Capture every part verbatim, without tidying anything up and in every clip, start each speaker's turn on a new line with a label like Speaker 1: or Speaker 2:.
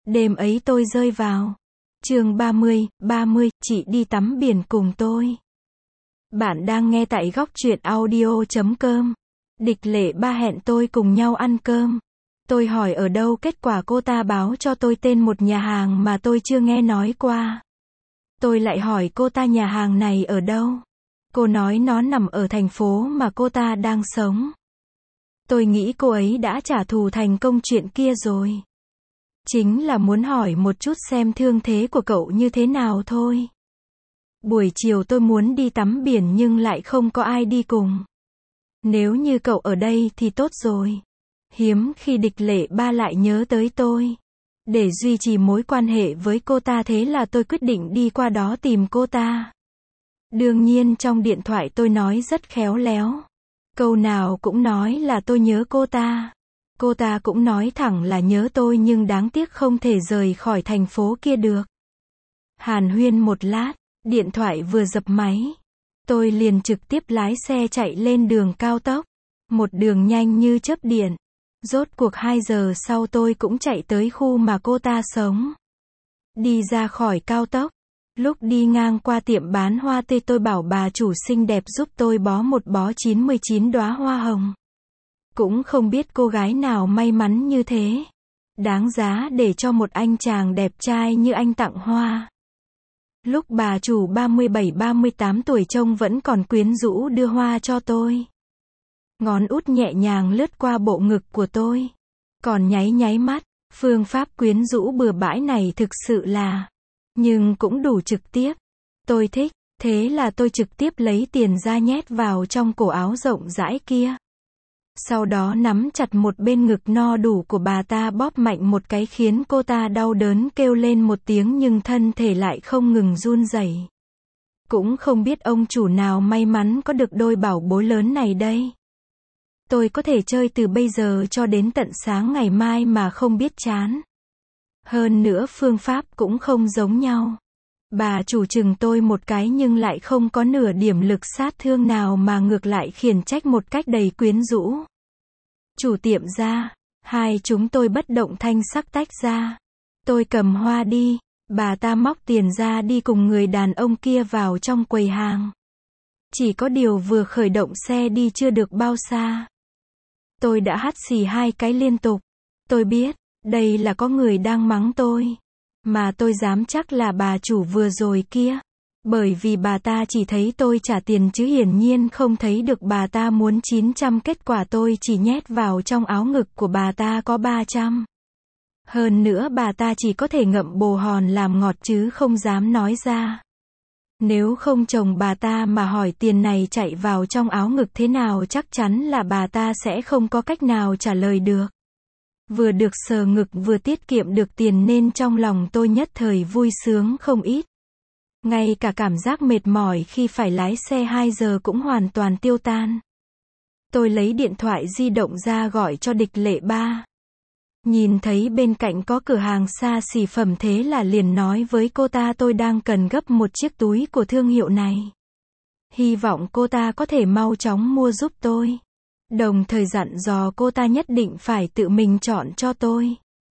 Speaker 1: Đêm ấy tôi rơi vào. Chương ba mươi, ba mươi, chị đi tắm biển cùng tôi. Bạn đang nghe tại góc truyện audio chấm com. Địch Lệ Ba hẹn tôi cùng nhau ăn cơm. Tôi hỏi ở đâu, kết quả cô ta báo cho tôi tên một nhà hàng mà tôi chưa nghe nói qua. Tôi lại hỏi cô ta nhà hàng này ở đâu. Cô nói nó nằm ở thành phố mà cô ta đang sống. Tôi nghĩ cô ấy đã trả thù thành công chuyện kia rồi. Chính là muốn hỏi một chút xem thương thế của cậu như thế nào thôi. Buổi chiều tôi muốn đi tắm biển nhưng lại không có ai đi cùng. Nếu như cậu ở đây thì tốt rồi. Hiếm khi Địch Lệ Ba lại nhớ tới tôi. Để duy trì mối quan hệ với cô ta, thế là tôi quyết định đi qua đó tìm cô ta. Đương nhiên trong điện thoại tôi nói rất khéo léo. Câu nào cũng nói là tôi nhớ cô ta. Cô ta cũng nói thẳng là nhớ tôi nhưng đáng tiếc không thể rời khỏi thành phố kia được. Hàn huyên một lát, điện thoại vừa dập máy. Tôi liền trực tiếp lái xe chạy lên đường cao tốc. Một đường nhanh như chớp điện. Rốt cuộc hai giờ sau tôi cũng chạy tới khu mà cô ta sống. Đi ra khỏi cao tốc. Lúc đi ngang qua tiệm bán hoa tươi, tôi bảo bà chủ xinh đẹp giúp tôi bó một bó chín mươi chín đóa hoa hồng. Cũng không biết cô gái nào may mắn như thế. Đáng giá để cho một anh chàng đẹp trai như anh tặng hoa. Lúc bà chủ ba mươi bảy ba mươi tám tuổi trông vẫn còn quyến rũ đưa hoa cho tôi. Ngón út nhẹ nhàng lướt qua bộ ngực của tôi. Còn nháy nháy mắt. Phương pháp quyến rũ bừa bãi này thực sự là... Nhưng cũng đủ trực tiếp. Tôi thích. Thế là tôi trực tiếp lấy tiền ra nhét vào trong cổ áo rộng rãi kia. Sau đó nắm chặt một bên ngực no đủ của bà ta, bóp mạnh một cái khiến cô ta đau đớn kêu lên một tiếng nhưng thân thể lại không ngừng run rẩy. Cũng không biết ông chủ nào may mắn có được đôi bảo bối lớn này đây. Tôi có thể chơi từ bây giờ cho đến tận sáng ngày mai mà không biết chán. Hơn nữa phương pháp cũng không giống nhau. Bà chủ chừng tôi một cái nhưng lại không có nửa điểm lực sát thương nào mà ngược lại khiển trách một cách đầy quyến rũ. Chủ tiệm ra, hai chúng tôi bất động thanh sắc tách ra. Tôi cầm hoa đi, bà ta móc tiền ra đi cùng người đàn ông kia vào trong quầy hàng. Chỉ có điều vừa khởi động xe đi chưa được bao xa. Tôi đã hắt xì hai cái liên tục. Tôi biết, đây là có người đang mắng tôi. Mà tôi dám chắc là bà chủ vừa rồi kia. Bởi vì bà ta chỉ thấy tôi trả tiền chứ hiển nhiên không thấy được bà ta muốn chín trăm, kết quả tôi chỉ nhét vào trong áo ngực của bà ta có ba trăm. Hơn nữa bà ta chỉ có thể ngậm bồ hòn làm ngọt chứ không dám nói ra. Nếu không chồng bà ta mà hỏi tiền này chạy vào trong áo ngực thế nào, chắc chắn là bà ta sẽ không có cách nào trả lời được. Vừa được sờ ngực vừa tiết kiệm được tiền nên trong lòng tôi nhất thời vui sướng không ít. Ngay cả cảm giác mệt mỏi khi phải lái xe hai giờ cũng hoàn toàn tiêu tan. Tôi lấy điện thoại di động ra gọi cho Địch Lệ Ba. Nhìn thấy bên cạnh có cửa hàng xa xỉ phẩm thế là liền nói với cô ta tôi đang cần gấp một chiếc túi của thương hiệu này. Hy vọng cô ta có thể mau chóng mua giúp tôi. Đồng thời dặn dò cô ta nhất định phải tự mình chọn cho tôi.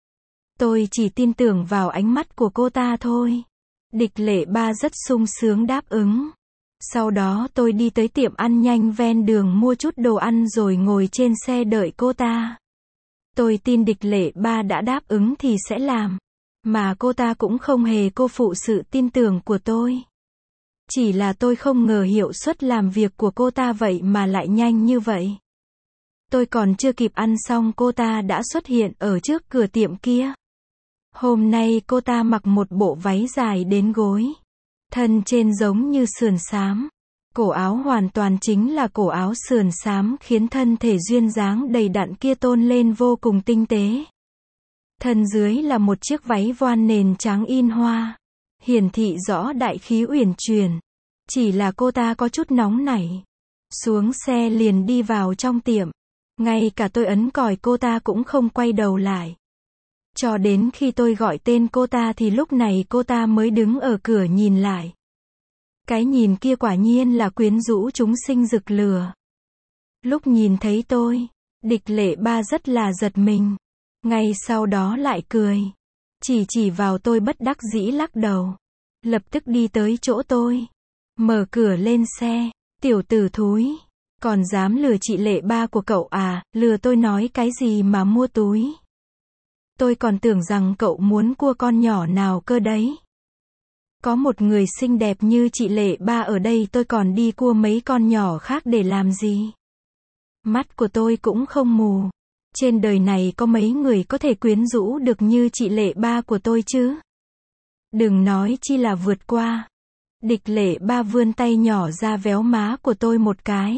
Speaker 1: Tôi chỉ tin tưởng vào ánh mắt của cô ta thôi. Địch Lệ Ba rất sung sướng đáp ứng. Sau đó tôi đi tới tiệm ăn nhanh ven đường mua chút đồ ăn rồi ngồi trên xe đợi cô ta. Tôi tin Địch Lệ Ba đã đáp ứng thì sẽ làm. Mà cô ta cũng không hề cô phụ sự tin tưởng của tôi. Chỉ là tôi không ngờ hiệu suất làm việc của cô ta vậy mà lại nhanh như vậy. Tôi còn chưa kịp ăn xong cô ta đã xuất hiện ở trước cửa tiệm kia. Hôm nay cô ta mặc một bộ váy dài đến gối. Thân trên giống như sườn xám. Cổ áo hoàn toàn chính là cổ áo sườn xám khiến thân thể duyên dáng đầy đặn kia tôn lên vô cùng tinh tế. Thân dưới là một chiếc váy voan nền trắng in hoa. Hiển thị rõ đại khí uyển chuyển. Chỉ là cô ta có chút nóng nảy. Xuống xe liền đi vào trong tiệm. Ngay cả tôi ấn còi cô ta cũng không quay đầu lại. Cho đến khi tôi gọi tên cô ta thì lúc này cô ta mới đứng ở cửa nhìn lại. Cái nhìn kia quả nhiên là quyến rũ chúng sinh rực lửa. Lúc nhìn thấy tôi, Địch Lệ Ba rất là giật mình. Ngay sau đó lại cười. Chỉ chỉ vào tôi bất đắc dĩ lắc đầu. Lập tức đi tới chỗ tôi. Mở cửa lên xe. Tiểu tử thúi. Còn dám lừa chị Lệ ba của cậu à, lừa tôi nói cái gì mà mua túi. Tôi còn tưởng rằng cậu muốn cua con nhỏ nào cơ đấy. Có một người xinh đẹp như chị Lệ ba ở đây tôi còn đi cua mấy con nhỏ khác để làm gì. Mắt của tôi cũng không mù. Trên đời này có mấy người có thể quyến rũ được như chị Lệ ba của tôi chứ. Đừng nói chi là vượt qua. Địch Lệ ba vươn tay nhỏ ra véo má của tôi một cái.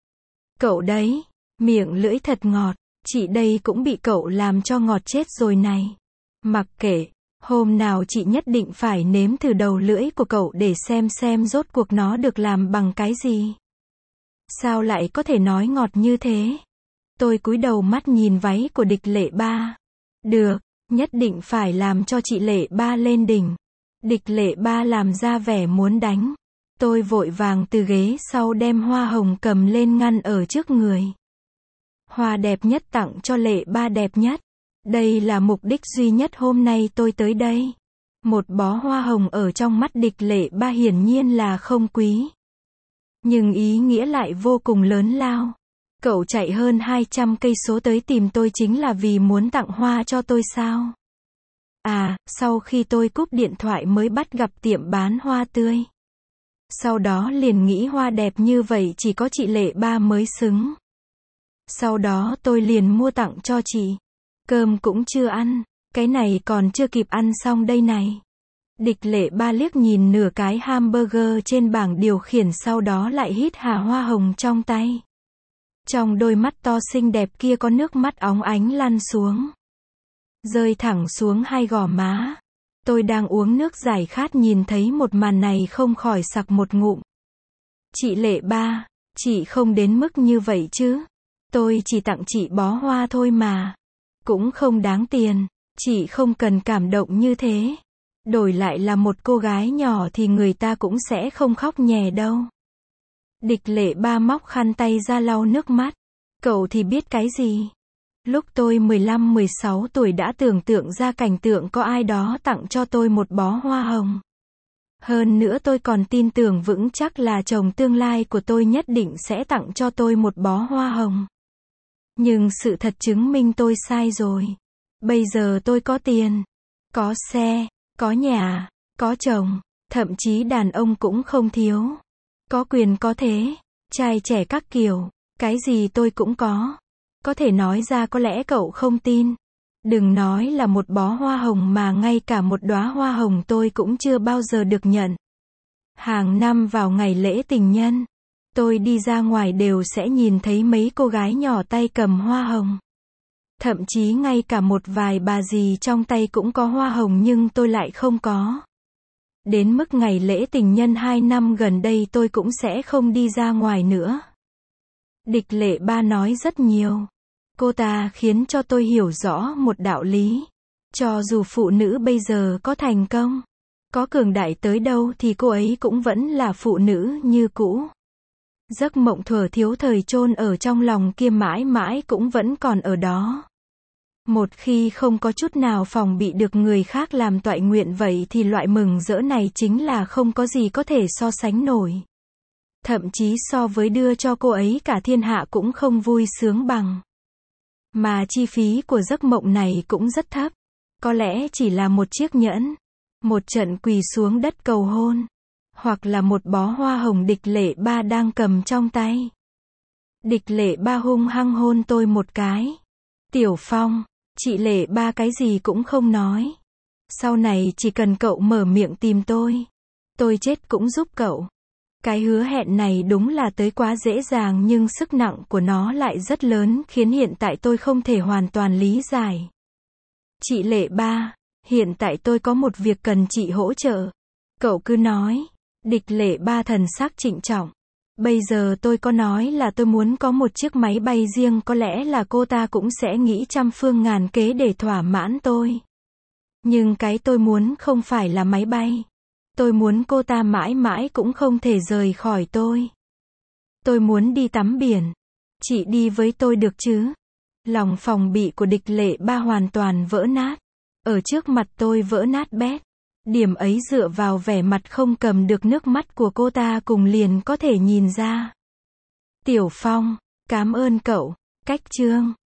Speaker 1: Cậu đấy, miệng lưỡi thật ngọt, chị đây cũng bị cậu làm cho ngọt chết rồi này. Mặc kệ, hôm nào chị nhất định phải nếm thử đầu lưỡi của cậu để xem xem rốt cuộc nó được làm bằng cái gì. Sao lại có thể nói ngọt như thế? Tôi cúi đầu mắt nhìn váy của Địch Lệ ba. Được, nhất định phải làm cho chị Lệ ba lên đỉnh. Địch Lệ ba làm ra vẻ muốn đánh. Tôi vội vàng từ ghế sau đem hoa hồng cầm lên ngăn ở trước người. Hoa đẹp nhất tặng cho Lệ ba đẹp nhất. Đây là mục đích duy nhất hôm nay tôi tới đây. Một bó hoa hồng ở trong mắt Địch Lệ ba hiển nhiên là không quý. Nhưng ý nghĩa lại vô cùng lớn lao. Cậu chạy hơn hai trăm cây số tới tìm tôi chính là vì muốn tặng hoa cho tôi sao? À, sau khi tôi cúp điện thoại mới bắt gặp tiệm bán hoa tươi. Sau đó liền nghĩ hoa đẹp như vậy chỉ có chị Lệ ba mới xứng. Sau đó tôi liền mua tặng cho chị. Cơm cũng chưa ăn, cái này còn chưa kịp ăn xong đây này. Địch Lệ ba liếc nhìn nửa cái hamburger trên bảng điều khiển sau đó lại hít hà hoa hồng trong tay. Trong đôi mắt to xinh đẹp kia có nước mắt óng ánh lăn xuống. Rơi thẳng xuống hai gò má. Tôi đang uống nước giải khát nhìn thấy một màn này không khỏi sặc một ngụm. Chị Lệ ba, chị không đến mức như vậy chứ. Tôi chỉ tặng chị bó hoa thôi mà. Cũng không đáng tiền, chị không cần cảm động như thế. Đổi lại là một cô gái nhỏ thì người ta cũng sẽ không khóc nhè đâu. Địch Lệ ba móc khăn tay ra lau nước mắt. Cậu thì biết cái gì? Lúc tôi mười lăm mười sáu tuổi đã tưởng tượng ra cảnh tượng có ai đó tặng cho tôi một bó hoa hồng. Hơn nữa tôi còn tin tưởng vững chắc là chồng tương lai của tôi nhất định sẽ tặng cho tôi một bó hoa hồng. Nhưng sự thật chứng minh tôi sai rồi. Bây giờ tôi có tiền, có xe, có nhà, có chồng, thậm chí đàn ông cũng không thiếu. Có quyền có thế, trai trẻ các kiểu, cái gì tôi cũng có. Có thể nói ra có lẽ cậu không tin. Đừng nói là một bó hoa hồng mà ngay cả một đóa hoa hồng tôi cũng chưa bao giờ được nhận. Hàng năm vào ngày lễ tình nhân, tôi đi ra ngoài đều sẽ nhìn thấy mấy cô gái nhỏ tay cầm hoa hồng. Thậm chí ngay cả một vài bà dì trong tay cũng có hoa hồng nhưng tôi lại không có. Đến mức ngày lễ tình nhân hai năm gần đây tôi cũng sẽ không đi ra ngoài nữa. Địch Lệ ba nói rất nhiều. Cô ta khiến cho tôi hiểu rõ một đạo lý. Cho dù phụ nữ bây giờ có thành công, có cường đại tới đâu thì cô ấy cũng vẫn là phụ nữ như cũ. Giấc mộng thuở thiếu thời chôn ở trong lòng kia mãi mãi cũng vẫn còn ở đó. Một khi không có chút nào phòng bị được người khác làm toại nguyện vậy thì loại mừng rỡ này chính là không có gì có thể so sánh nổi. Thậm chí so với đưa cho cô ấy cả thiên hạ cũng không vui sướng bằng. Mà chi phí của giấc mộng này cũng rất thấp. Có lẽ chỉ là một chiếc nhẫn, một trận quỳ xuống đất cầu hôn, hoặc là một bó hoa hồng Địch Lệ ba đang cầm trong tay. Địch Lệ ba hung hăng hôn tôi một cái. Tiểu Phong, chị Lệ ba cái gì cũng không nói. Sau này chỉ cần cậu mở miệng tìm tôi, tôi chết cũng giúp cậu. Cái hứa hẹn này đúng là tới quá dễ dàng nhưng sức nặng của nó lại rất lớn khiến hiện tại tôi không thể hoàn toàn lý giải. Chị Lệ ba, hiện tại tôi có một việc cần chị hỗ trợ. Cậu cứ nói. Địch Lệ ba thần sắc trịnh trọng. Bây giờ tôi có nói là tôi muốn có một chiếc máy bay riêng có lẽ là cô ta cũng sẽ nghĩ trăm phương ngàn kế để thỏa mãn tôi. Nhưng cái tôi muốn không phải là máy bay. Tôi muốn cô ta mãi mãi cũng không thể rời khỏi tôi. Tôi muốn đi tắm biển. Chị đi với tôi được chứ? Lòng phòng bị của Địch Lệ ba hoàn toàn vỡ nát. ở trước mặt tôi vỡ nát bét. Điểm ấy dựa vào vẻ mặt không cầm được nước mắt của cô ta cùng liền có thể nhìn ra. Tiểu Phong, cảm ơn cậu. Cách chương